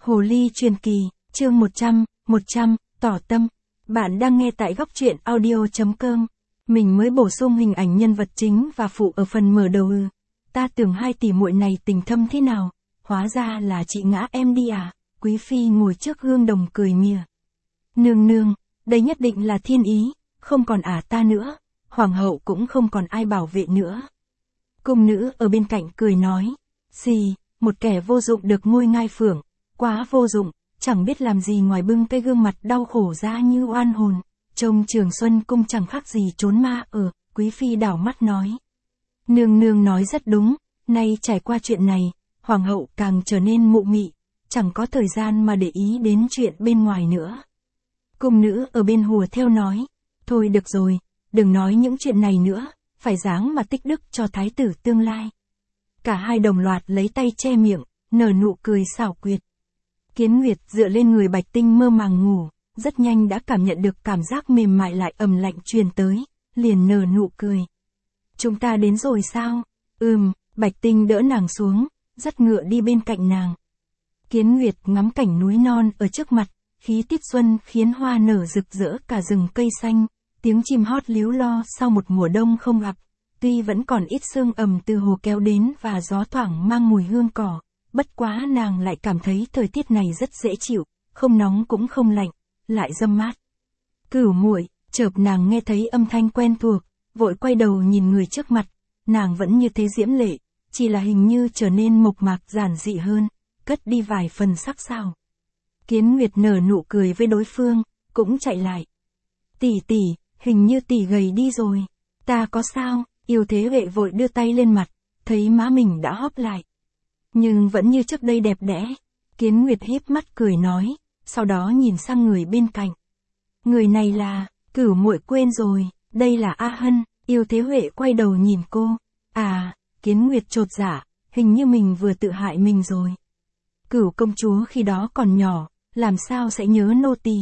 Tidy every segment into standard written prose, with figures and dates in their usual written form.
Hồ ly truyền kỳ, chương 100, tỏ tâm. Bạn đang nghe tại góc truyện audio.com. Mình mới bổ sung hình ảnh nhân vật chính và phụ ở phần mở đầu. Ta tưởng hai tỷ muội này tình thâm thế nào, hóa ra là chị ngã em đi à. Quý phi ngồi trước gương đồng cười mỉa. Nương nương, đây nhất định là thiên ý, không còn ta nữa, hoàng hậu cũng không còn ai bảo vệ nữa. Cung nữ ở bên cạnh cười nói, xì, một kẻ vô dụng được ngôi ngai phượng, quá vô dụng, chẳng biết làm gì ngoài bưng cái gương mặt đau khổ ra như oan hồn. Trông Trường Xuân cung chẳng khác gì trốn ma ở. Quý phi đảo mắt nói. Nương nương nói rất đúng, nay trải qua chuyện này, hoàng hậu càng trở nên mụ mị, chẳng có thời gian mà để ý đến chuyện bên ngoài nữa. Cung nữ ở bên hùa theo nói, thôi được rồi, đừng nói những chuyện này nữa, phải dáng mà tích đức cho thái tử tương lai. Cả hai đồng loạt lấy tay che miệng, nở nụ cười xảo quyệt. Kiến Nguyệt dựa lên người Bạch Tinh mơ màng ngủ, rất nhanh đã cảm nhận được cảm giác mềm mại lại ẩm lạnh truyền tới, liền nở nụ cười. Chúng ta đến rồi sao? Bạch Tinh đỡ nàng xuống, dắt ngựa đi bên cạnh nàng. Kiến Nguyệt ngắm cảnh núi non ở trước mặt, khí tiết xuân khiến hoa nở rực rỡ cả rừng cây xanh, tiếng chim hót líu lo sau một mùa đông không gặp. Tuy vẫn còn ít sương ẩm từ hồ kéo đến và gió thoảng mang mùi hương cỏ, bất quá nàng lại cảm thấy thời tiết này rất dễ chịu, không nóng cũng không lạnh, lại râm mát. Cửu muội, chợt nàng nghe thấy âm thanh quen thuộc, vội quay đầu nhìn người trước mặt, nàng vẫn như thế diễm lệ, chỉ là hình như trở nên mộc mạc giản dị hơn, cất đi vài phần sắc sảo. Kiến Nguyệt nở nụ cười với đối phương, cũng chạy lại. Tỷ tỷ, hình như tỷ gầy đi rồi. Ta có sao? Yêu Thế Huệ vội đưa tay lên mặt, thấy má mình đã hóp lại. Nhưng vẫn như trước đây đẹp đẽ. Kiến Nguyệt híp mắt cười nói, sau đó nhìn sang người bên cạnh. Người này là, Cửu muội quên rồi, đây là A Hân. Yêu Thế Huệ quay đầu nhìn cô. À, Kiến Nguyệt chột dạ, hình như mình vừa tự hại mình rồi. Cửu công chúa khi đó còn nhỏ, làm sao sẽ nhớ nô tỳ?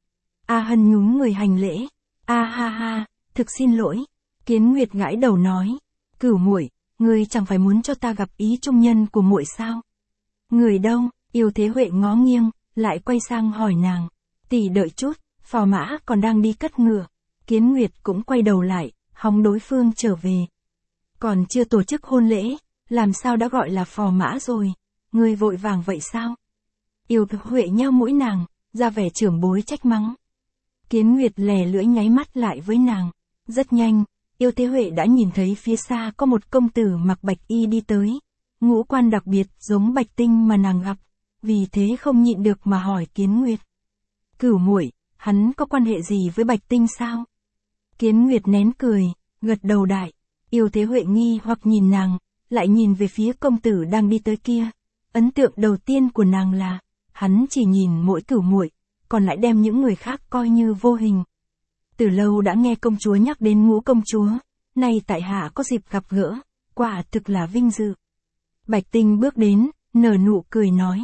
A Hân nhún người hành lễ. A ha ha, thực xin lỗi. Kiến Nguyệt gãi đầu nói, Cửu muội, ngươi chẳng phải muốn cho ta gặp ý trung nhân của muội sao? Người đâu? Yêu Thế Huệ ngó nghiêng, lại quay sang hỏi nàng. Tỷ đợi chút, phò mã còn đang đi cất ngựa. Kiến Nguyệt cũng quay đầu lại, hòng đối phương trở về. Còn chưa tổ chức hôn lễ, làm sao đã gọi là phò mã rồi? Ngươi vội vàng vậy sao? Yêu Thế Huệ nheo mũi nàng, ra vẻ trưởng bối trách mắng. Kiến Nguyệt lè lưỡi nháy mắt lại với nàng. Rất nhanh, Yêu Thế Huệ đã nhìn thấy phía xa có một công tử mặc bạch y đi tới. Ngũ quan đặc biệt giống Bạch Tinh mà nàng gặp, vì thế không nhịn được mà hỏi Kiến Nguyệt. Cửu muội, hắn có quan hệ gì với Bạch Tinh sao? Kiến Nguyệt nén cười, gật đầu đại. Yêu Thế Huệ nghi hoặc nhìn nàng, lại nhìn về phía công tử đang đi tới kia. Ấn tượng đầu tiên của nàng là, hắn chỉ nhìn mỗi Cửu muội, còn lại đem những người khác coi như vô hình. Từ lâu đã nghe công chúa nhắc đến Ngũ công chúa, nay tại hạ có dịp gặp gỡ, quả thực là vinh dự. Bạch Tinh bước đến, nở nụ cười nói,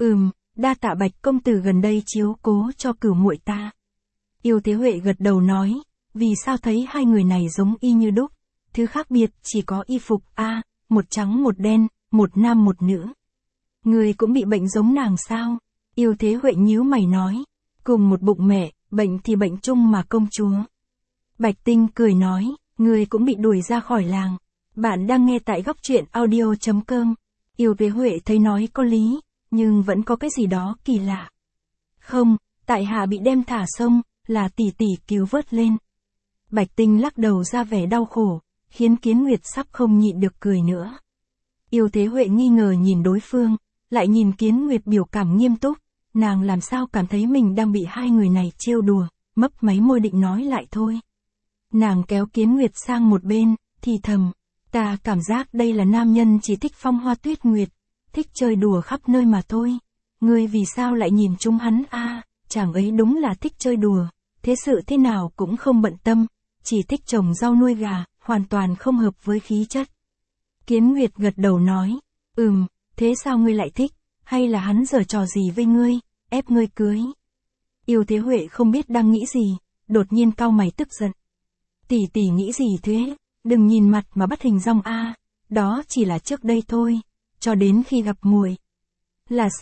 đa tạ Bạch công tử gần đây chiếu cố cho Cửu muội ta. Yêu Thế Huệ gật đầu nói, vì sao thấy hai người này giống y như đúc, thứ khác biệt chỉ có y phục một trắng một đen, một nam một nữ. Người cũng bị bệnh giống nàng sao? Yêu Thế Huệ nhíu mày nói, cùng một bụng mẹ, bệnh thì bệnh chung mà công chúa. Bạch Tinh cười nói, người cũng bị đuổi ra khỏi làng. Bạn đang nghe tại góc truyện audio.com. Yêu Thế Huệ thấy nói có lý, nhưng vẫn có cái gì đó kỳ lạ. Không, tại hạ bị đem thả sông, là tỷ tỷ cứu vớt lên. Bạch Tinh lắc đầu ra vẻ đau khổ, khiến Kiến Nguyệt sắp không nhịn được cười nữa. Yêu Thế Huệ nghi ngờ nhìn đối phương, lại nhìn Kiến Nguyệt biểu cảm nghiêm túc, nàng làm sao cảm thấy mình đang bị hai người này trêu đùa, mấp máy môi định nói lại thôi. Nàng kéo Kiến Nguyệt sang một bên, thì thầm, ta cảm giác đây là nam nhân chỉ thích phong hoa tuyết nguyệt, thích chơi đùa khắp nơi mà thôi. Ngươi vì sao lại nhìn chúng hắn chàng ấy đúng là thích chơi đùa, thế sự thế nào cũng không bận tâm, chỉ thích trồng rau nuôi gà, hoàn toàn không hợp với khí chất. Kiến Nguyệt gật đầu nói, thế sao ngươi lại thích, hay là hắn giở trò gì với ngươi, ép ngươi cưới? Yêu Thế Huệ không biết đang nghĩ gì, đột nhiên cau mày tức giận. Tỷ tỷ nghĩ gì thế, đừng nhìn mặt mà bắt hình dong đó chỉ là trước đây thôi, cho đến khi gặp muội. Là sao?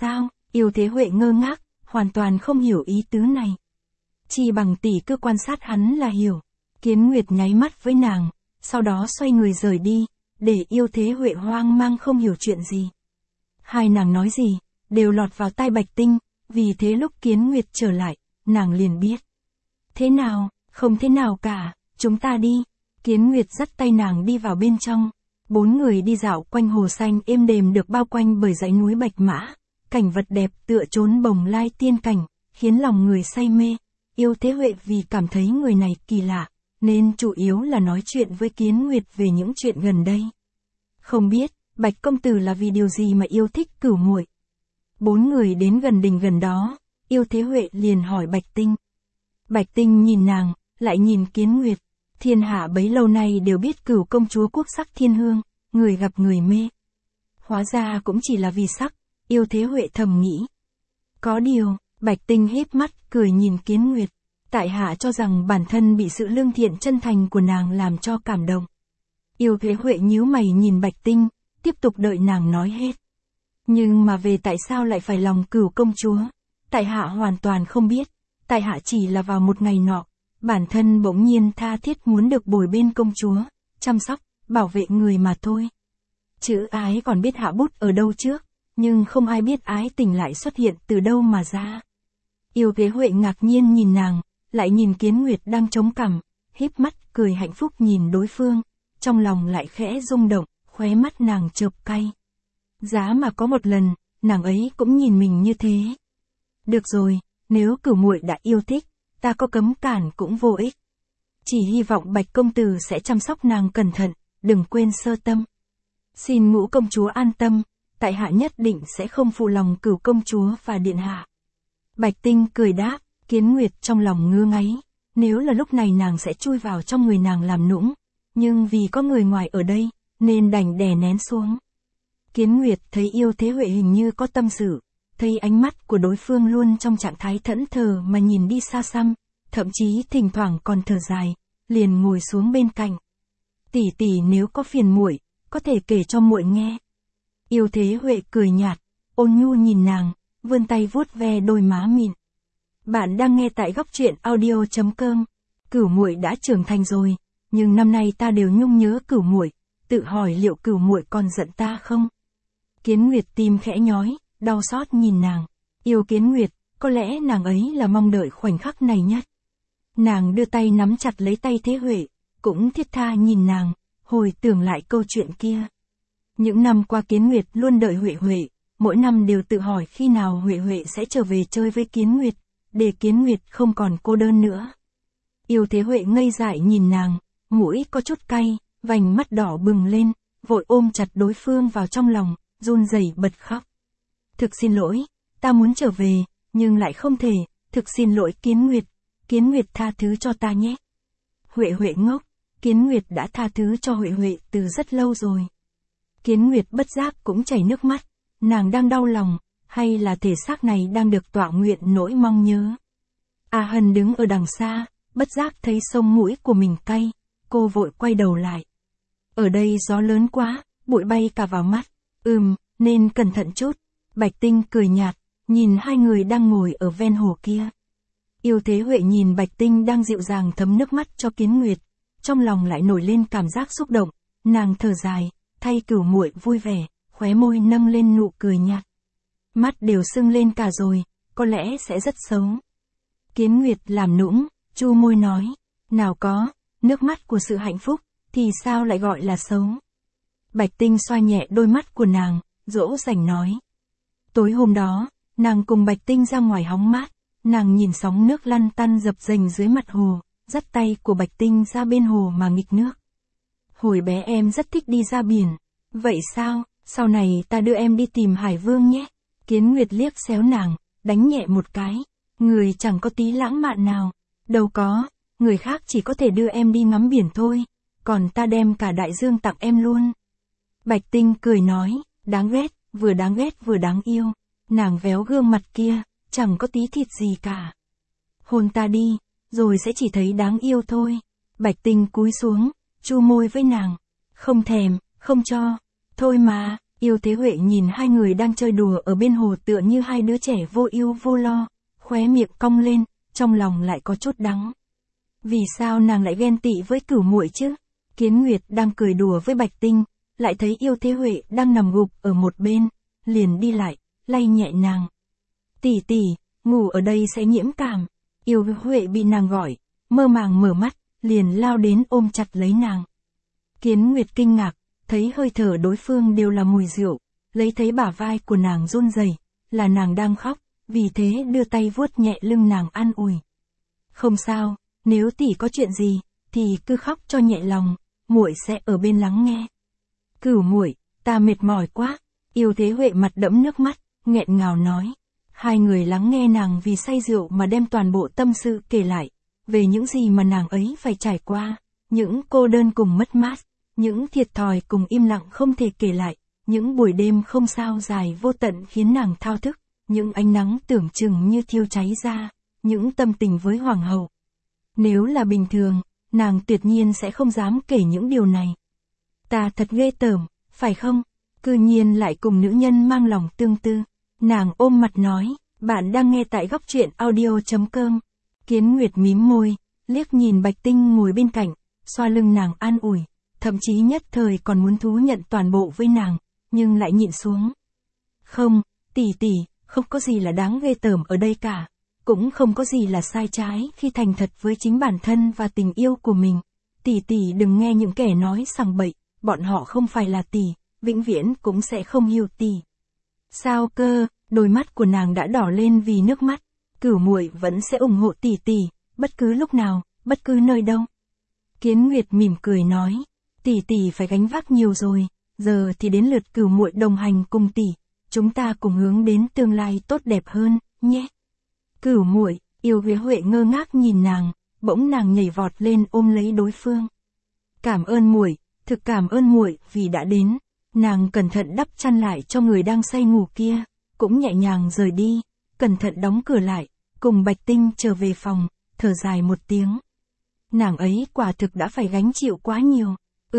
Yêu Thế Huệ ngơ ngác, hoàn toàn không hiểu ý tứ này. Chỉ bằng tỷ cứ quan sát hắn là hiểu. Kiến Nguyệt nháy mắt với nàng, sau đó xoay người rời đi, để Yêu Thế Huệ hoang mang không hiểu chuyện gì. Hai nàng nói gì, đều lọt vào tai Bạch Tinh, vì thế lúc Kiến Nguyệt trở lại, nàng liền biết. Thế nào, không thế nào cả, chúng ta đi. Kiến Nguyệt dắt tay nàng đi vào bên trong. 4 người đi dạo quanh hồ xanh êm đềm được bao quanh bởi dãy núi Bạch Mã. Cảnh vật đẹp tựa trốn bồng lai tiên cảnh, khiến lòng người say mê. Yêu Thế Huệ vì cảm thấy người này kỳ lạ, nên chủ yếu là nói chuyện với Kiến Nguyệt về những chuyện gần đây. Không biết, Bạch công tử là vì điều gì mà yêu thích Cửu muội. 4 người đến gần đình gần đó, Yêu Thế Huệ liền hỏi Bạch Tinh. Bạch Tinh nhìn nàng, lại nhìn Kiến Nguyệt. Thiên hạ bấy lâu nay đều biết Cửu công chúa quốc sắc thiên hương, người gặp người mê. Hóa ra cũng chỉ là vì sắc, Yêu Thế Huệ thầm nghĩ. Có điều, Bạch Tinh híp mắt cười nhìn Kiến Nguyệt. Tại hạ cho rằng bản thân bị sự lương thiện chân thành của nàng làm cho cảm động. Yêu Thế Huệ nhíu mày nhìn Bạch Tinh, tiếp tục đợi nàng nói hết. Nhưng mà về tại sao lại phải lòng Cửu công chúa, tại hạ hoàn toàn không biết. Tại hạ chỉ là vào một ngày nọ, bản thân bỗng nhiên tha thiết muốn được bồi bên công chúa, chăm sóc, bảo vệ người mà thôi. Chữ ái còn biết hạ bút ở đâu trước, nhưng không ai biết ái tình lại xuất hiện từ đâu mà ra. Yêu Thế Huệ ngạc nhiên nhìn nàng, lại nhìn Kiến Nguyệt đang chống cằm, híp mắt cười hạnh phúc nhìn đối phương, trong lòng lại khẽ rung động, khóe mắt nàng chợp cay. Giá mà có một lần, nàng ấy cũng nhìn mình như thế. Được rồi, nếu Cửu muội đã yêu thích, ta có cấm cản cũng vô ích. Chỉ hy vọng Bạch công tử sẽ chăm sóc nàng cẩn thận, đừng quên sơ tâm. Xin Ngũ công chúa an tâm, tại hạ nhất định sẽ không phụ lòng Cửu công chúa và điện hạ. Bạch Tinh cười đáp, Kiến Nguyệt trong lòng ngứa ngáy, nếu là lúc này nàng sẽ chui vào trong người nàng làm nũng, nhưng vì có người ngoài ở đây, nên đành đè nén xuống. Kiến Nguyệt thấy Yêu Thế Huệ hình như có tâm sự, thấy ánh mắt của đối phương luôn trong trạng thái thẫn thờ mà nhìn đi xa xăm, thậm chí thỉnh thoảng còn thở dài, liền ngồi xuống bên cạnh. Tỷ tỷ nếu có phiền muội, có thể kể cho muội nghe. Yêu Thế Huệ cười nhạt, ôn nhu nhìn nàng, vươn tay vuốt ve đôi má mịn. Bạn đang nghe tại góc truyện audio.com. Cửu muội đã trưởng thành rồi, nhưng năm nay ta đều nhung nhớ Cửu muội, tự hỏi liệu Cửu muội còn giận ta không? Kiến Nguyệt tim khẽ nhói, đau xót nhìn nàng. Yêu Kiến Nguyệt, có lẽ nàng ấy là mong đợi khoảnh khắc này nhất. Nàng đưa tay nắm chặt lấy tay Thế Huệ, cũng thiết tha nhìn nàng, hồi tưởng lại câu chuyện kia. Những năm qua Kiến Nguyệt luôn đợi Huệ Huệ, mỗi năm đều tự hỏi khi nào Huệ Huệ sẽ trở về chơi với Kiến Nguyệt, để Kiến Nguyệt không còn cô đơn nữa. Yêu Thế Huệ ngây dại nhìn nàng, mũi có chút cay, vành mắt đỏ bừng lên, vội ôm chặt đối phương vào trong lòng, run rẩy bật khóc. Thực xin lỗi, ta muốn trở về, nhưng lại không thể, thực xin lỗi Kiến Nguyệt tha thứ cho ta nhé. Huệ Huệ ngốc, Kiến Nguyệt đã tha thứ cho Huệ Huệ từ rất lâu rồi. Kiến Nguyệt bất giác cũng chảy nước mắt, nàng đang đau lòng, hay là thể xác này đang được tọa nguyện nỗi mong nhớ. A Hân đứng ở đằng xa, bất giác thấy sông mũi của mình cay, cô vội quay đầu lại. Ở đây gió lớn quá, bụi bay cả vào mắt, nên cẩn thận chút. Bạch Tinh cười nhạt, nhìn hai người đang ngồi ở ven hồ kia. Yêu Thế Huệ nhìn Bạch Tinh đang dịu dàng thấm nước mắt cho Kiến Nguyệt, trong lòng lại nổi lên cảm giác xúc động, nàng thở dài, thay Cửu muội vui vẻ, khóe môi nâng lên nụ cười nhạt. Mắt đều sưng lên cả rồi, có lẽ sẽ rất xấu. Kiến Nguyệt làm nũng, chu môi nói, nào có, nước mắt của sự hạnh phúc, thì sao lại gọi là xấu. Bạch Tinh xoa nhẹ đôi mắt của nàng, dỗ dành nói. Tối hôm đó, nàng cùng Bạch Tinh ra ngoài hóng mát, nàng nhìn sóng nước lăn tăn dập dềnh dưới mặt hồ, dắt tay của Bạch Tinh ra bên hồ mà nghịch nước. Hồi bé em rất thích đi ra biển. Vậy sao, sau này ta đưa em đi tìm Hải Vương nhé. Kiến Nguyệt liếc xéo nàng, đánh nhẹ một cái. Người chẳng có tí lãng mạn nào. Đâu có, người khác chỉ có thể đưa em đi ngắm biển thôi, còn ta đem cả đại dương tặng em luôn. Bạch Tinh cười nói, đáng ghét vừa đáng yêu. Nàng véo gương mặt kia, chẳng có tí thịt gì cả. Hôn ta đi, rồi sẽ chỉ thấy đáng yêu thôi. Bạch Tinh cúi xuống, chu môi với nàng. Không thèm, không cho. Thôi mà, Yêu Thế Huệ nhìn hai người đang chơi đùa ở bên hồ tựa như hai đứa trẻ vô ưu vô lo, khóe miệng cong lên, trong lòng lại có chút đắng. Vì sao nàng lại ghen tị với Cửu muội chứ? Kiến Nguyệt đang cười đùa với Bạch Tinh, lại thấy Yêu Thế Huệ đang nằm gục ở một bên, liền đi lại, lay nhẹ nàng. Tỷ tỷ, ngủ ở đây sẽ nhiễm cảm. Yêu Huệ bị nàng gọi, mơ màng mở mắt, liền lao đến ôm chặt lấy nàng. Kiến Nguyệt kinh ngạc, thấy hơi thở đối phương đều là mùi rượu, lấy thấy bả vai của nàng run rẩy, là nàng đang khóc, vì thế đưa tay vuốt nhẹ lưng nàng an ủi. Không sao, nếu tỷ có chuyện gì, thì cứ khóc cho nhẹ lòng, muội sẽ ở bên lắng nghe. Cửu muội, ta mệt mỏi quá. Yêu Thế Huệ mặt đẫm nước mắt, nghẹn ngào nói. Hai người lắng nghe nàng vì say rượu mà đem toàn bộ tâm sự kể lại, về những gì mà nàng ấy phải trải qua, những cô đơn cùng mất mát, những thiệt thòi cùng im lặng không thể kể lại, những buổi đêm không sao dài vô tận khiến nàng thao thức, những ánh nắng tưởng chừng như thiêu cháy ra, những tâm tình với hoàng hậu. Nếu là bình thường, nàng tuyệt nhiên sẽ không dám kể những điều này. Ta thật ghê tởm, phải không? Cư nhiên lại cùng nữ nhân mang lòng tương tư. Nàng ôm mặt nói, bạn đang nghe tại góc truyện audio.com. Kiến Nguyệt mím môi, liếc nhìn Bạch Tinh ngồi bên cạnh, xoa lưng nàng an ủi, thậm chí nhất thời còn muốn thú nhận toàn bộ với nàng, nhưng lại nhịn xuống. Không, tỷ tỷ, không có gì là đáng ghê tởm ở đây cả, cũng không có gì là sai trái khi thành thật với chính bản thân và tình yêu của mình. Tỷ tỷ đừng nghe những kẻ nói sằng bậy, bọn họ không phải là tỷ, vĩnh viễn cũng sẽ không hiểu tỷ. Sao cơ? Đôi mắt của nàng đã đỏ lên vì nước mắt. Cửu muội vẫn sẽ ủng hộ tỷ tỷ, bất cứ lúc nào, bất cứ nơi đâu. Kiến Nguyệt mỉm cười nói, tỷ tỷ phải gánh vác nhiều rồi, giờ thì đến lượt Cửu muội đồng hành cùng tỷ, chúng ta cùng hướng đến tương lai tốt đẹp hơn, nhé. Cửu muội, Yêu Huệ ngơ ngác nhìn nàng, bỗng nàng nhảy vọt lên ôm lấy đối phương. Cảm ơn muội, thực cảm ơn muội vì đã đến. Nàng cẩn thận đắp chăn lại cho người đang say ngủ kia, cũng nhẹ nhàng rời đi, cẩn thận đóng cửa lại, cùng Bạch Tinh trở về phòng, thở dài một tiếng. Nàng ấy quả thực đã phải gánh chịu quá nhiều.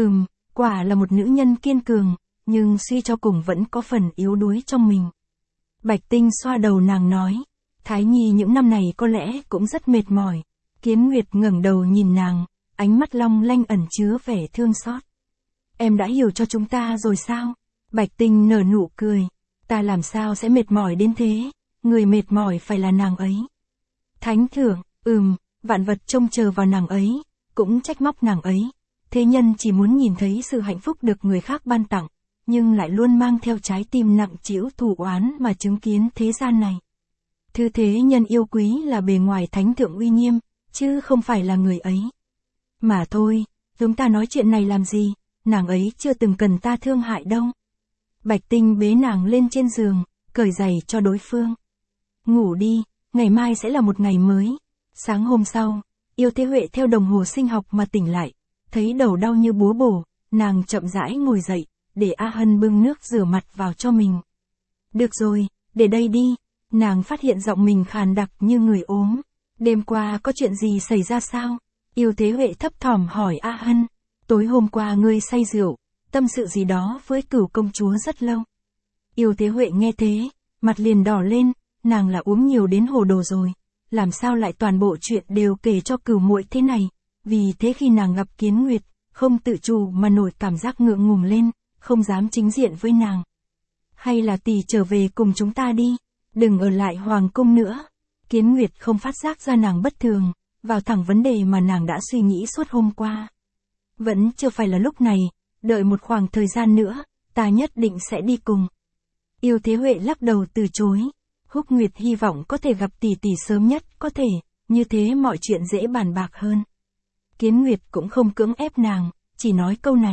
Quả là một nữ nhân kiên cường, nhưng suy cho cùng vẫn có phần yếu đuối trong mình. Bạch Tinh xoa đầu nàng nói, Thái Nhi những năm này có lẽ cũng rất mệt mỏi. Kiến Nguyệt ngẩng đầu nhìn nàng, ánh mắt long lanh ẩn chứa vẻ thương xót. Em đã hiểu cho chúng ta rồi sao? Bạch Tinh nở nụ cười. Ta làm sao sẽ mệt mỏi đến thế? Người mệt mỏi phải là nàng ấy. Thánh thượng, vạn vật trông chờ vào nàng ấy, cũng trách móc nàng ấy. Thế nhân chỉ muốn nhìn thấy sự hạnh phúc được người khác ban tặng, nhưng lại luôn mang theo trái tim nặng trĩu thù oán mà chứng kiến thế gian này. Thứ thế nhân yêu quý là bề ngoài thánh thượng uy nghiêm, chứ không phải là người ấy. Mà thôi, chúng ta nói chuyện này làm gì? Nàng ấy chưa từng cần ta thương hại đâu. Bạch Tinh bế nàng lên trên giường, cởi giày cho đối phương. Ngủ đi, ngày mai sẽ là một ngày mới. Sáng hôm sau, Yêu Thế Huệ theo đồng hồ sinh học mà tỉnh lại, thấy đầu đau như búa bổ, nàng chậm rãi ngồi dậy, để A Hân bưng nước rửa mặt vào cho mình. Được rồi, để đây đi. Nàng phát hiện giọng mình khàn đặc như người ốm. Đêm qua có chuyện gì xảy ra sao? Yêu Thế Huệ thấp thỏm hỏi A Hân. Tối hôm qua ngươi say rượu, tâm sự gì đó với Cửu công chúa rất lâu. Yêu Thế Huệ nghe thế, mặt liền đỏ lên, nàng là uống nhiều đến hồ đồ rồi, làm sao lại toàn bộ chuyện đều kể cho Cửu muội thế này. Vì thế khi nàng gặp Kiến Nguyệt, không tự chủ mà nổi cảm giác ngượng ngùng lên, không dám chính diện với nàng. Hay là tỷ trở về cùng chúng ta đi, đừng ở lại hoàng cung nữa. Kiến Nguyệt không phát giác ra nàng bất thường, vào thẳng vấn đề mà nàng đã suy nghĩ suốt hôm qua. Vẫn chưa phải là lúc này, đợi một khoảng thời gian nữa, ta nhất định sẽ đi cùng. Yêu Thế Huệ lắc đầu từ chối. Húc Nguyệt hy vọng có thể gặp tỷ tỷ sớm nhất có thể, như thế mọi chuyện dễ bàn bạc hơn. Kiến Nguyệt cũng không cưỡng ép nàng, chỉ nói câu này.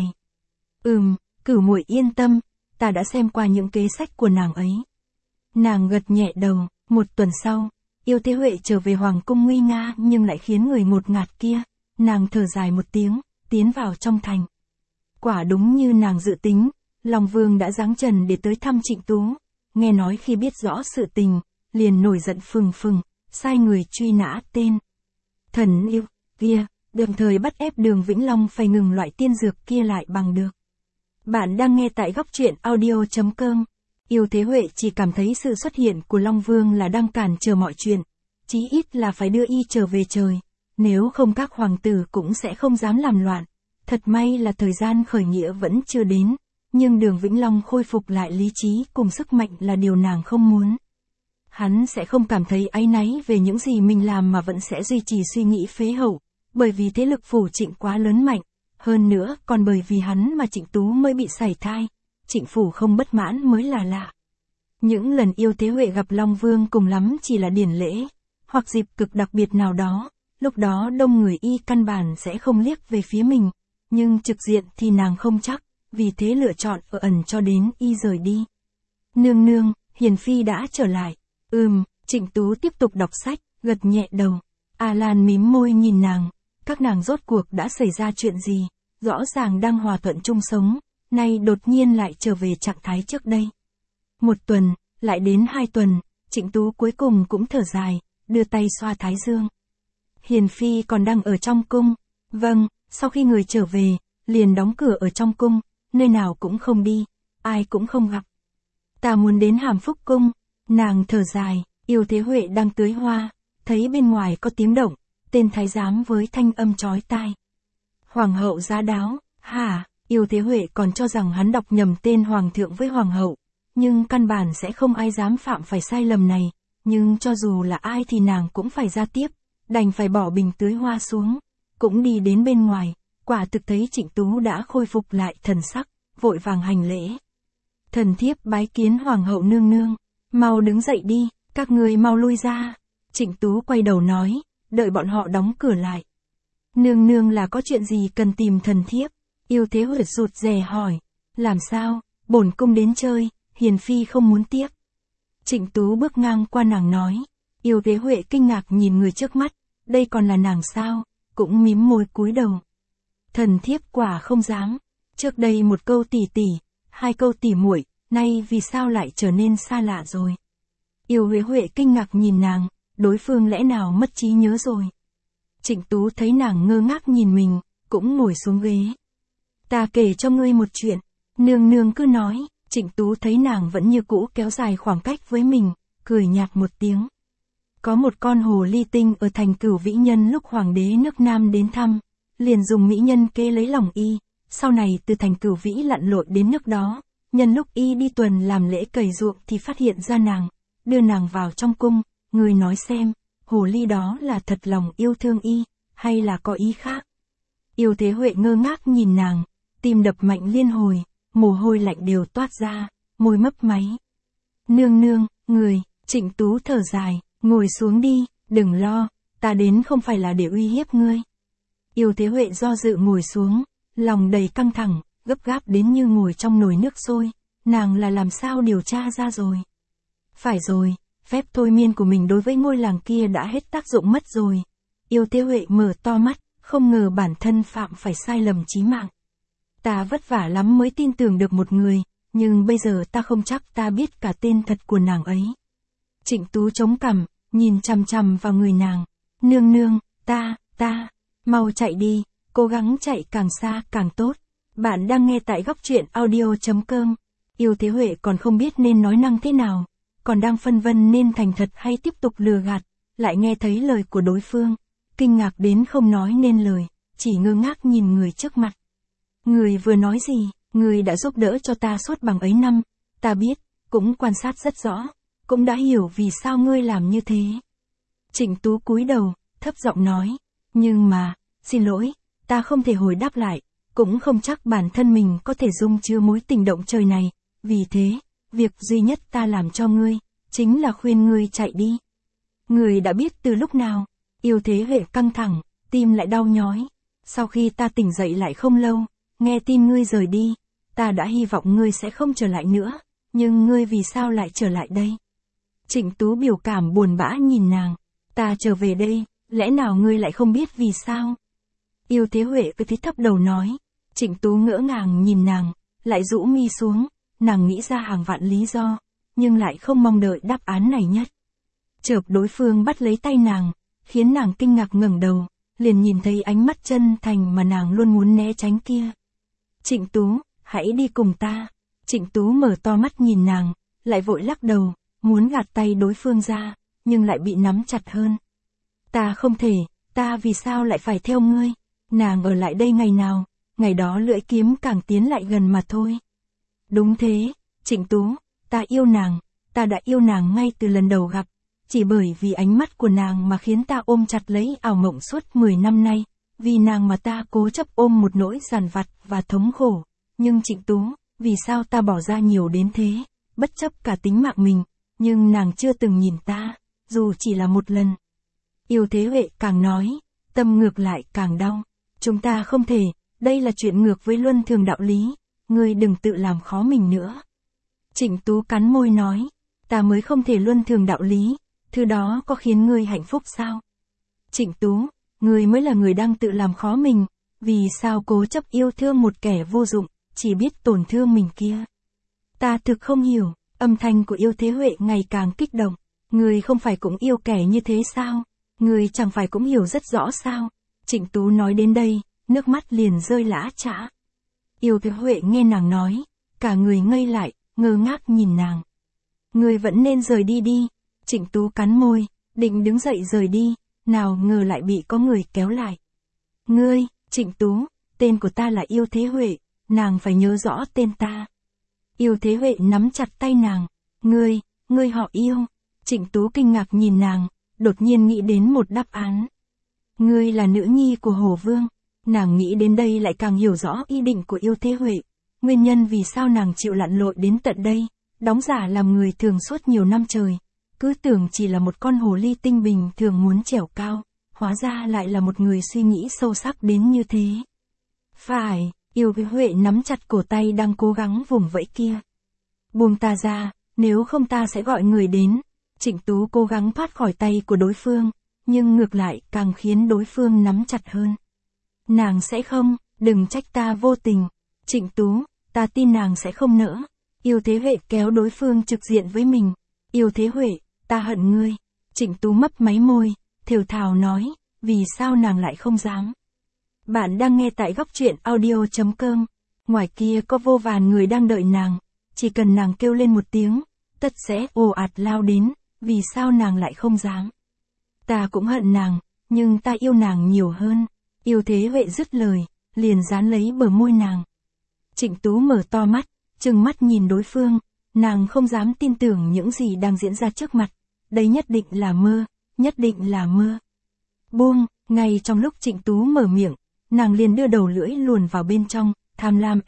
Cửu muội yên tâm, ta đã xem qua những kế sách của nàng ấy. Nàng gật nhẹ đầu. Một tuần sau, Yêu Thế Huệ trở về hoàng cung nguy nga nhưng lại khiến người ngột ngạt kia. Nàng thở dài một tiếng, tiến vào trong thành. Quả đúng như nàng dự tính, Long Vương đã giáng trần để tới thăm Trịnh Tú. Nghe nói khi biết rõ sự tình, liền nổi giận phừng phừng, sai người truy nã tên Thần Yêu kia, đồng thời bắt ép Đường Vĩnh Long phải ngừng loại tiên dược kia lại bằng được. Bạn đang nghe tại góc truyện audio.com. Yêu Thế Huệ chỉ cảm thấy sự xuất hiện của Long Vương là đang cản trở mọi chuyện. Chí ít là phải đưa y trở về trời. Nếu không các hoàng tử cũng sẽ không dám làm loạn. Thật may là thời gian khởi nghĩa vẫn chưa đến. Nhưng Đường Vĩnh Long khôi phục lại lý trí cùng sức mạnh là điều nàng không muốn. Hắn sẽ không cảm thấy áy náy về những gì mình làm mà vẫn sẽ duy trì suy nghĩ phế hậu. Bởi vì thế lực phủ Trịnh quá lớn mạnh. Hơn nữa còn bởi vì hắn mà Trịnh Tú mới bị sảy thai. Trịnh phủ không bất mãn mới là lạ. Những lần Yêu Thế Huệ gặp Long Vương cùng lắm chỉ là điển lễ, hoặc dịp cực đặc biệt nào đó, lúc đó đông người y căn bản sẽ không liếc về phía mình, nhưng trực diện thì nàng không chắc, vì thế lựa chọn ở ẩn cho đến y rời đi. Nương nương, Hiền Phi đã trở lại. Trịnh Tú tiếp tục đọc sách, gật nhẹ đầu. A Lan mím môi nhìn nàng, các nàng rốt cuộc đã xảy ra chuyện gì, rõ ràng đang hòa thuận chung sống, nay đột nhiên lại trở về trạng thái trước đây. 1 tuần, lại đến 2 tuần, Trịnh Tú cuối cùng cũng thở dài, đưa tay xoa thái dương. Hiền Phi còn đang ở trong cung. Vâng, sau khi người trở về, liền đóng cửa ở trong cung, nơi nào cũng không đi, ai cũng không gặp. Ta muốn đến Hàm Phúc cung. Nàng thở dài, Yêu Thế Huệ đang tưới hoa, thấy bên ngoài có tiếng động, tên thái giám với thanh âm chói tai. Hoàng hậu giá đáo, hả? Yêu Thế Huệ còn cho rằng hắn đọc nhầm tên hoàng thượng với hoàng hậu, nhưng căn bản sẽ không ai dám phạm phải sai lầm này, nhưng cho dù là ai thì nàng cũng phải ra tiếp, đành phải bỏ bình tưới hoa xuống, cũng đi đến bên ngoài, quả thực thấy Trịnh Tú đã khôi phục lại thần sắc, vội vàng hành lễ. Thần thiếp bái kiến hoàng hậu nương nương, mau đứng dậy đi, các người mau lui ra. Trịnh Tú quay đầu nói, đợi bọn họ đóng cửa lại. Nương nương là có chuyện gì cần tìm thần thiếp? Yêu Thế Huệ rụt rè hỏi, làm sao, bổn cung đến chơi, Hiền Phi không muốn tiếp. Trịnh Tú bước ngang qua nàng nói, Yêu Thế Huệ kinh ngạc nhìn người trước mắt, đây còn là nàng sao, cũng mím môi cúi đầu. Thần thiếp quả không dám, trước đây một câu tỷ tỷ, 2 câu tỉ muội, nay vì sao lại trở nên xa lạ rồi. Yêu Thế Huệ kinh ngạc nhìn nàng, đối phương lẽ nào mất trí nhớ rồi. Trịnh Tú thấy nàng ngơ ngác nhìn mình, cũng ngồi xuống ghế. Ta kể cho ngươi một chuyện, nương nương cứ nói. Trịnh Tú thấy nàng vẫn như cũ kéo dài khoảng cách với mình, cười nhạt một tiếng. Có một con hồ ly tinh ở thành Cửu Vĩ Nhân lúc hoàng đế nước Nam đến thăm, liền dùng mỹ nhân kế lấy lòng y, sau này từ thành Cửu Vĩ lặn lội đến nước đó, nhân lúc y đi tuần làm lễ cày ruộng thì phát hiện ra nàng, đưa nàng vào trong cung, người nói xem, hồ ly đó là thật lòng yêu thương y, hay là có ý khác. Yêu Thế Huệ ngơ ngác nhìn nàng, tim đập mạnh liên hồi. Mồ hôi lạnh đều toát ra, môi mấp máy. Nương nương, người, Trịnh Tú thở dài, ngồi xuống đi, đừng lo, ta đến không phải là để uy hiếp ngươi. Yêu Thế Huệ do dự ngồi xuống, lòng đầy căng thẳng, gấp gáp đến như ngồi trong nồi nước sôi, nàng là làm sao điều tra ra rồi. Phải rồi, phép thôi miên của mình đối với ngôi làng kia đã hết tác dụng mất rồi. Yêu Thế Huệ mở to mắt, không ngờ bản thân phạm phải sai lầm chí mạng. Ta vất vả lắm mới tin tưởng được một người, nhưng bây giờ ta không chắc ta biết cả tên thật của nàng ấy. Trịnh Tú chống cằm, nhìn chằm chằm vào người nàng. Nương nương, ta, mau chạy đi, cố gắng chạy càng xa càng tốt. Bạn đang nghe tại góc truyện audio.com. Yêu Thế Huệ còn không biết nên nói năng thế nào, còn đang phân vân nên thành thật hay tiếp tục lừa gạt, lại nghe thấy lời của đối phương, kinh ngạc đến không nói nên lời, chỉ ngơ ngác nhìn người trước mặt. Người vừa nói gì, người đã giúp đỡ cho ta suốt bằng ấy năm, ta biết, cũng quan sát rất rõ, cũng đã hiểu vì sao ngươi làm như thế. Trịnh Tú cúi đầu, thấp giọng nói, nhưng mà, xin lỗi, ta không thể hồi đáp lại, cũng không chắc bản thân mình có thể dung chứa mối tình động trời này, vì thế, việc duy nhất ta làm cho ngươi, chính là khuyên ngươi chạy đi. Người đã biết từ lúc nào? Yêu Thế Huệ căng thẳng, tim lại đau nhói, sau khi ta tỉnh dậy lại không lâu. Nghe tin ngươi rời đi, ta đã hy vọng ngươi sẽ không trở lại nữa, nhưng ngươi vì sao lại trở lại đây? Trịnh Tú biểu cảm buồn bã nhìn nàng, ta trở về đây, lẽ nào ngươi lại không biết vì sao? Yêu Thế Huệ cứ thế thấp đầu nói, Trịnh Tú ngỡ ngàng nhìn nàng, lại rũ mi xuống, nàng nghĩ ra hàng vạn lý do, nhưng lại không mong đợi đáp án này nhất. Chợt đối phương bắt lấy tay nàng, khiến nàng kinh ngạc ngẩng đầu, liền nhìn thấy ánh mắt chân thành mà nàng luôn muốn né tránh kia. Trịnh Tú, hãy đi cùng ta. Trịnh Tú mở to mắt nhìn nàng, lại vội lắc đầu, muốn gạt tay đối phương ra, nhưng lại bị nắm chặt hơn. Ta không thể, ta vì sao lại phải theo ngươi? Nàng ở lại đây ngày nào, ngày đó lưỡi kiếm càng tiến lại gần mà thôi. Đúng thế, Trịnh Tú, ta yêu nàng, ta đã yêu nàng ngay từ lần đầu gặp, chỉ bởi vì ánh mắt của nàng mà khiến ta ôm chặt lấy ảo mộng suốt 10 năm nay, vì nàng mà ta cố chấp ôm một nỗi dằn vặt và thống khổ. Nhưng Trịnh Tú, vì sao ta bỏ ra nhiều đến thế, bất chấp cả tính mạng mình, nhưng nàng chưa từng nhìn ta, dù chỉ là một lần. Yêu Thế Huệ càng nói, tâm ngược lại càng đau. Chúng ta không thể, đây là chuyện ngược với luân thường đạo lý, ngươi đừng tự làm khó mình nữa. Trịnh Tú cắn môi nói, ta mới không thể luân thường đạo lý, thứ đó có khiến ngươi hạnh phúc sao? Trịnh Tú, ngươi mới là người đang tự làm khó mình, vì sao cố chấp yêu thương một kẻ vô dụng, chỉ biết tổn thương mình kia? Ta thực không hiểu, âm thanh của Yêu Thế Huệ ngày càng kích động, ngươi không phải cũng yêu kẻ như thế sao? Ngươi chẳng phải cũng hiểu rất rõ sao? Trịnh Tú nói đến đây, nước mắt liền rơi lã chã. Yêu Thế Huệ nghe nàng nói, cả người ngây lại, ngơ ngác nhìn nàng. Ngươi vẫn nên rời đi đi. Trịnh Tú cắn môi, định đứng dậy rời đi, nào ngờ lại bị có người kéo lại. Ngươi, Trịnh Tú, tên của ta là Yêu Thế Huệ, nàng phải nhớ rõ tên ta. Yêu Thế Huệ nắm chặt tay nàng. Ngươi họ Yêu. Trịnh Tú kinh ngạc nhìn nàng, đột nhiên nghĩ đến một đáp án. Ngươi là nữ nhi của Hổ Vương. Nàng nghĩ đến đây lại càng hiểu rõ ý định của Yêu Thế Huệ, nguyên nhân vì sao nàng chịu lặn lội đến tận đây, đóng giả làm người thường suốt nhiều năm trời, cứ tưởng chỉ là một con hồ ly tinh bình thường muốn trèo cao, hóa ra lại là một người suy nghĩ sâu sắc đến như thế. Phải, Yêu Thế Huệ nắm chặt cổ tay đang cố gắng vùng vẫy kia. Buông ta ra, nếu không ta sẽ gọi người đến. Trịnh Tú cố gắng thoát khỏi tay của đối phương, nhưng ngược lại càng khiến đối phương nắm chặt hơn. Nàng sẽ không, đừng trách ta vô tình. Trịnh Tú, ta tin nàng sẽ không nỡ. Yêu Thế Huệ kéo đối phương trực diện với mình. Yêu Thế Huệ, ta hận ngươi. Trịnh Tú mấp máy môi, thều thào nói, vì sao nàng lại không dám. Bạn đang nghe tại góc truyện audio.com. Ngoài kia có vô vàn người đang đợi nàng, chỉ cần nàng kêu lên một tiếng, tất sẽ ồ ạt lao đến, vì sao nàng lại không dám. Ta cũng hận nàng, nhưng ta yêu nàng nhiều hơn. Yêu Thế Huệ dứt lời, liền dán lấy bờ môi nàng. Trịnh Tú mở to mắt, trừng mắt nhìn đối phương, nàng không dám tin tưởng những gì đang diễn ra trước mặt. Đây nhất định là mơ, nhất định là mơ. Buông, ngay trong lúc Trịnh Tú mở miệng, nàng liền đưa đầu lưỡi luồn vào bên trong, tham lam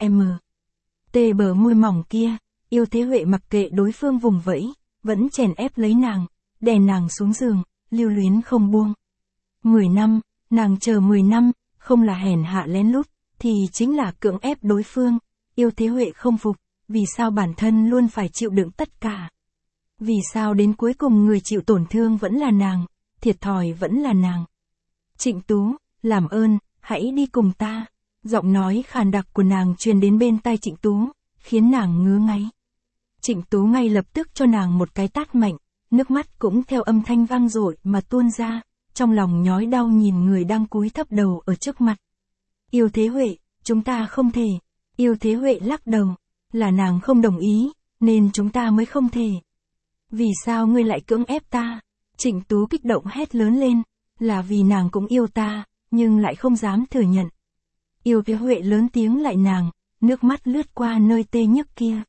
tê bờ môi mỏng kia. Yêu Thế Huệ mặc kệ đối phương vùng vẫy, vẫn chèn ép lấy nàng, đè nàng xuống giường, lưu luyến không buông. 10 năm, nàng chờ 10 năm, không là hèn hạ lén lút, thì chính là cưỡng ép đối phương. Yêu Thế Huệ không phục, vì sao bản thân luôn phải chịu đựng tất cả? Vì sao đến cuối cùng người chịu tổn thương vẫn là nàng, thiệt thòi vẫn là nàng? Trịnh Tú, làm ơn, hãy đi cùng ta. Giọng nói khàn đặc của nàng truyền đến bên tai Trịnh Tú, khiến nàng ngứa ngáy. Trịnh Tú ngay lập tức cho nàng một cái tát mạnh, nước mắt cũng theo âm thanh vang dội mà tuôn ra, trong lòng nhói đau nhìn người đang cúi thấp đầu ở trước mặt. Yêu Thế Huệ, chúng ta không thể. Yêu Thế Huệ lắc đầu, là nàng không đồng ý, nên chúng ta mới không thể. Vì sao ngươi lại cưỡng ép ta? Trịnh Tú kích động hét lớn lên, là vì nàng cũng yêu ta, nhưng lại không dám thừa nhận. Yêu Thế Huệ lớn tiếng lại nàng, nước mắt lướt qua nơi tê nhức kia.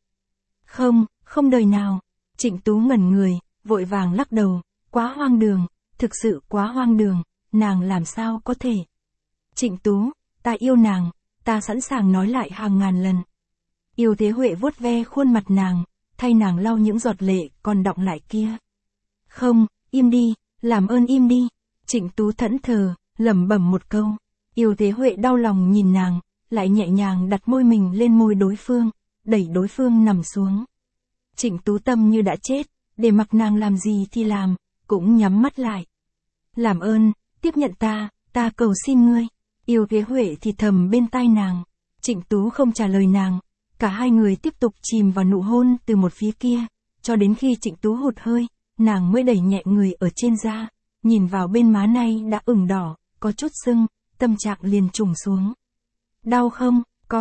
Không đời nào. Trịnh Tú ngẩn người, vội vàng lắc đầu, quá hoang đường, thực sự quá hoang đường, nàng làm sao có thể. Trịnh Tú, ta yêu nàng, ta sẵn sàng nói lại hàng ngàn lần. Yêu Thế Huệ vuốt ve khuôn mặt nàng, thay nàng lau những giọt lệ còn đọng lại kia. Không, im đi, làm ơn im đi. Trịnh Tú thẫn thờ, lẩm bẩm một câu. Yêu Thế Huệ đau lòng nhìn nàng, lại nhẹ nhàng đặt môi mình lên môi đối phương, đẩy đối phương nằm xuống. Trịnh Tú tâm như đã chết, để mặc nàng làm gì thì làm, cũng nhắm mắt lại. Làm ơn, tiếp nhận ta cầu xin ngươi. Yêu Thế Huệ thì thầm bên tai nàng. Trịnh Tú không trả lời nàng, cả hai người tiếp tục chìm vào nụ hôn từ một phía kia, cho đến khi Trịnh Tú hụt hơi, nàng mới đẩy nhẹ người ở trên da, nhìn vào bên má nay đã ửng đỏ, có chút sưng, tâm trạng liền trùng xuống. Đau không? Có chút.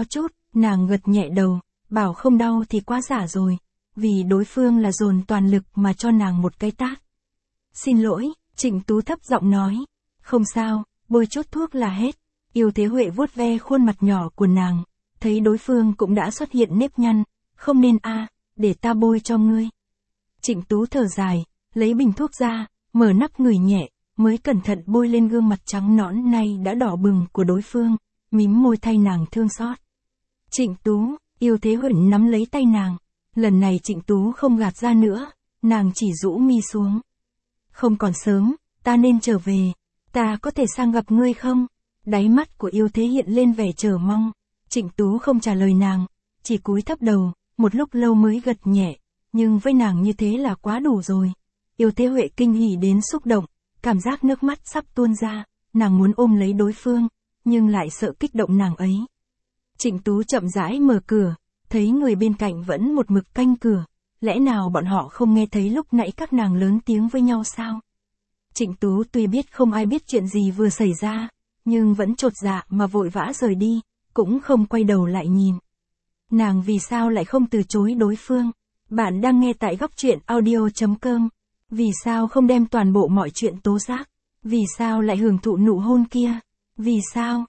Nàng gật nhẹ đầu, bảo không đau thì quá giả rồi, vì đối phương là dồn toàn lực mà cho nàng một cái tát. Xin lỗi, Trịnh Tú thấp giọng nói. Không sao, bôi chút thuốc là hết. Yêu Thế Huệ vuốt ve khuôn mặt nhỏ của nàng, thấy đối phương cũng đã xuất hiện nếp nhăn, không nên để ta bôi cho ngươi. Trịnh Tú thở dài, lấy bình thuốc ra, mở nắp ngửi nhẹ, mới cẩn thận bôi lên gương mặt trắng nõn nay đã đỏ bừng của đối phương, mím môi thay nàng thương xót. Trịnh Tú, Yêu Thế Huệ nắm lấy tay nàng, lần này Trịnh Tú không gạt ra nữa, nàng chỉ rũ mi xuống. Không còn sớm, ta nên trở về, ta có thể sang gặp ngươi không? Đáy mắt của Yêu Thế hiện lên vẻ chờ mong. Trịnh Tú không trả lời nàng, chỉ cúi thấp đầu, một lúc lâu mới gật nhẹ, nhưng với nàng như thế là quá đủ rồi. Yêu Thế Huệ kinh hỉ đến xúc động, cảm giác nước mắt sắp tuôn ra, nàng muốn ôm lấy đối phương, nhưng lại sợ kích động nàng ấy. Trịnh Tú chậm rãi mở cửa, thấy người bên cạnh vẫn một mực canh cửa, lẽ nào bọn họ không nghe thấy lúc nãy các nàng lớn tiếng với nhau sao? Trịnh Tú tuy biết không ai biết chuyện gì vừa xảy ra, nhưng vẫn chột dạ mà vội vã rời đi, cũng không quay đầu lại nhìn. Nàng vì sao lại không từ chối đối phương? Bạn đang nghe tại góc truyện audio.com. Vì sao không đem toàn bộ mọi chuyện tố giác? Vì sao lại hưởng thụ nụ hôn kia? Vì sao?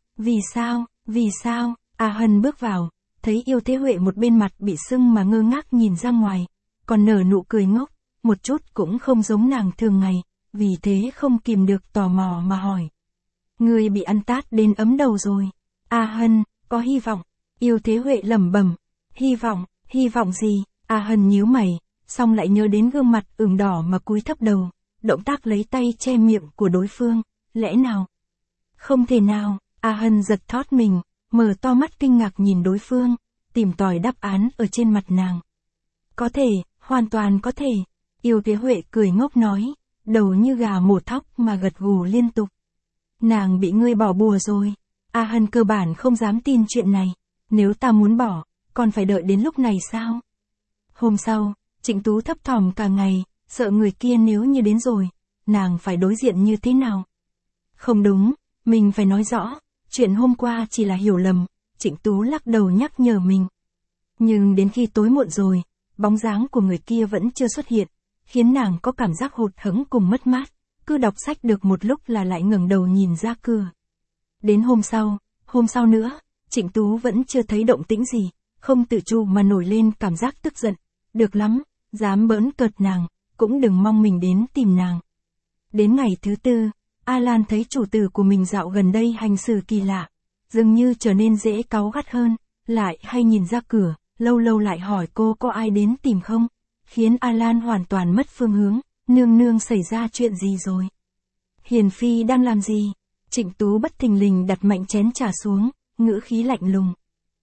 A Hân bước vào, thấy Yêu Thế Huệ một bên mặt bị sưng mà ngơ ngác nhìn ra ngoài, còn nở nụ cười ngốc, một chút cũng không giống nàng thường ngày, vì thế không kìm được tò mò mà hỏi. Người bị ăn tát đến ấm đầu rồi. A Hân, có hy vọng. Yêu Thế Huệ lẩm bẩm. Hy vọng gì? A Hân nhíu mày, xong lại nhớ đến gương mặt ửng đỏ mà cúi thấp đầu, động tác lấy tay che miệng của đối phương, lẽ nào? Không thể nào, A Hân giật thót mình, mở to mắt kinh ngạc nhìn đối phương, tìm tòi đáp án ở trên mặt nàng. Có thể, hoàn toàn có thể. Yêu Thế Huệ cười ngốc nói, đầu như gà mổ thóc mà gật gù liên tục. Nàng bị ngươi bỏ bùa rồi. A Hân cơ bản không dám tin chuyện này. Nếu ta muốn bỏ, còn phải đợi đến lúc này sao? Hôm sau, Trịnh Tú thấp thỏm cả ngày, sợ người kia nếu như đến rồi, nàng phải đối diện như thế nào? Không đúng, mình phải nói rõ, chuyện hôm qua chỉ là hiểu lầm, Trịnh Tú lắc đầu nhắc nhở mình. Nhưng đến khi tối muộn rồi, bóng dáng của người kia vẫn chưa xuất hiện, khiến nàng có cảm giác hụt hẫng cùng mất mát, cứ đọc sách được một lúc là lại ngẩng đầu nhìn ra cửa. Đến hôm sau nữa, Trịnh Tú vẫn chưa thấy động tĩnh gì, không tự chủ mà nổi lên cảm giác tức giận. Được lắm, dám bỡn cợt nàng, cũng đừng mong mình đến tìm nàng. Đến ngày thứ tư, Alan thấy chủ tử của mình dạo gần đây hành xử kỳ lạ, dường như trở nên dễ cáu gắt hơn, lại hay nhìn ra cửa, lâu lâu lại hỏi cô có ai đến tìm không, khiến Alan hoàn toàn mất phương hướng. Nương xảy ra chuyện gì rồi? Hiền Phi đang làm gì? Trịnh Tú bất thình lình đặt mạnh chén trà xuống, ngữ khí lạnh lùng.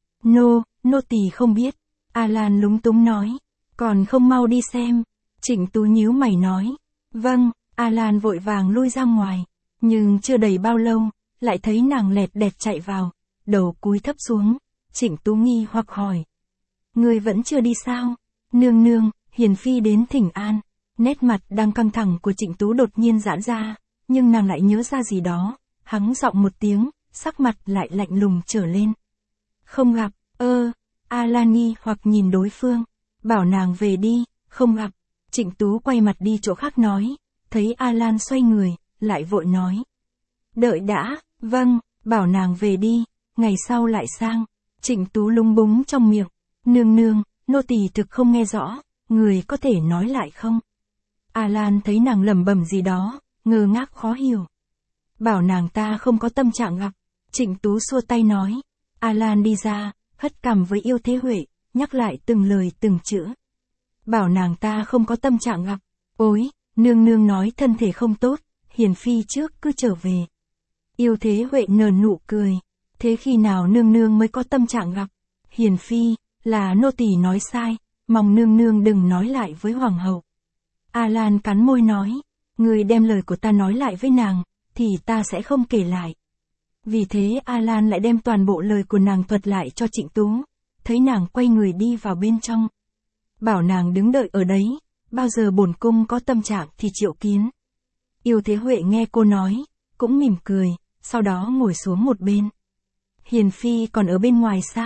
Nô tỳ không biết. Alan lúng túng nói. Còn không mau đi xem. Trịnh Tú nhíu mày nói. Vâng, Alan vội vàng lui ra ngoài. Nhưng chưa đầy bao lâu, lại thấy nàng lẹt đẹt chạy vào, đầu cúi thấp xuống. Trịnh Tú nghi hoặc hỏi. Người vẫn chưa đi sao? Nương, Hiền Phi đến thỉnh an. Nét mặt đang căng thẳng của Trịnh Tú đột nhiên giãn ra, nhưng nàng lại nhớ ra gì đó, hắng giọng một tiếng, sắc mặt lại lạnh lùng trở lên. Không gặp, Alan nghi hoặc nhìn đối phương, bảo nàng về đi, không gặp. Trịnh Tú quay mặt đi chỗ khác nói, thấy Alan xoay người, lại vội nói. Đợi đã, vâng, bảo nàng về đi, ngày sau lại sang. Trịnh Tú lúng búng trong miệng, nương, nô tỳ thực không nghe rõ, người có thể nói lại không? Alan thấy nàng lẩm bẩm gì đó, ngơ ngác khó hiểu. Bảo nàng ta không có tâm trạng gặp. Trịnh Tú xua tay nói. Alan đi ra, hất cằm với Yêu Thế Huệ, nhắc lại từng lời từng chữ. Bảo nàng ta không có tâm trạng gặp. Ôi, nương nói thân thể không tốt, Hiền Phi trước cứ trở về. Yêu Thế Huệ nở nụ cười. Thế khi nào nương mới có tâm trạng gặp? Hiền Phi, là nô tỳ nói sai, mong nương đừng nói lại với hoàng hậu. Alan cắn môi nói, người đem lời của ta nói lại với nàng, thì ta sẽ không kể lại. Vì thế Alan lại đem toàn bộ lời của nàng thuật lại cho Trịnh Tú, thấy nàng quay người đi vào bên trong. Bảo nàng đứng đợi ở đấy, bao giờ bổn cung có tâm trạng thì triệu kiến. Yêu Thế Huệ nghe cô nói, cũng mỉm cười, sau đó ngồi xuống một bên. Hiền Phi còn ở bên ngoài sao?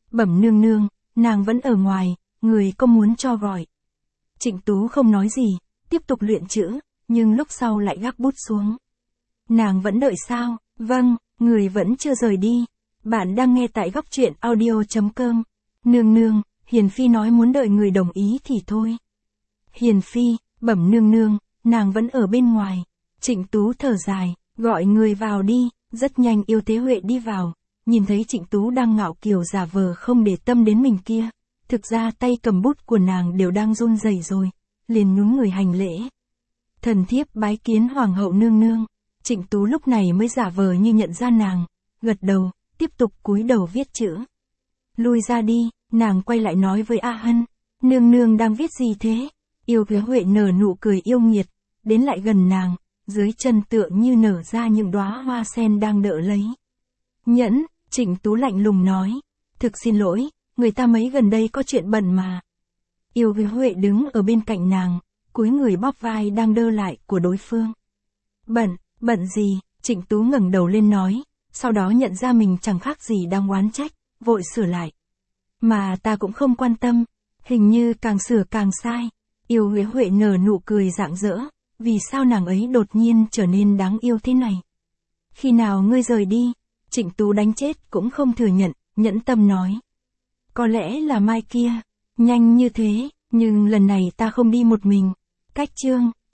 Bẩm nương nương, nàng vẫn ở ngoài, người có muốn cho gọi. Trịnh Tú không nói gì, tiếp tục luyện chữ, nhưng lúc sau lại gác bút xuống. Nàng vẫn đợi sao? Vâng, người vẫn chưa rời đi. Bạn đang nghe tại góc truyện audio.com. Nương nương, Hiền Phi nói muốn đợi người đồng ý thì thôi. Hiền Phi, bẩm nương nương, nàng vẫn ở bên ngoài. Trịnh Tú thở dài, gọi người vào đi. Rất nhanh Yêu Thế Huệ đi vào, nhìn thấy Trịnh Tú đang ngạo kiều giả vờ không để tâm đến mình kia. Thực ra tay cầm bút của nàng đều đang run rẩy rồi, liền nhún người hành lễ. Thần thiếp bái kiến hoàng hậu nương nương. Trịnh Tú lúc này mới giả vờ như nhận ra nàng, gật đầu, tiếp tục cúi đầu viết chữ. Lui ra đi, nàng quay lại nói với A Hân, nương nương đang viết gì thế? Yêu Thế Huệ nở nụ cười yêu nghiệt, đến lại gần nàng, dưới chân tựa như nở ra những đóa hoa sen đang đỡ lấy. Nhẫn, Trịnh Tú lạnh lùng nói, thực xin lỗi, người ta mấy gần đây có chuyện bận mà. Yêu Thế Huệ đứng ở bên cạnh nàng, cúi người bóp vai đang đơ lại của đối phương. Bận gì? Trịnh Tú ngẩng đầu lên nói, sau đó nhận ra mình chẳng khác gì đang oán trách, vội sửa lại. Mà ta cũng không quan tâm, hình như càng sửa càng sai. Yêu Thế Huệ nở nụ cười rạng rỡ, vì sao nàng ấy đột nhiên trở nên đáng yêu thế này? Khi nào ngươi rời đi? Trịnh Tú đánh chết cũng không thừa nhận, nhẫn tâm nói. Có lẽ là mai kia, nhanh như thế, nhưng lần này ta không đi một mình. Cách chương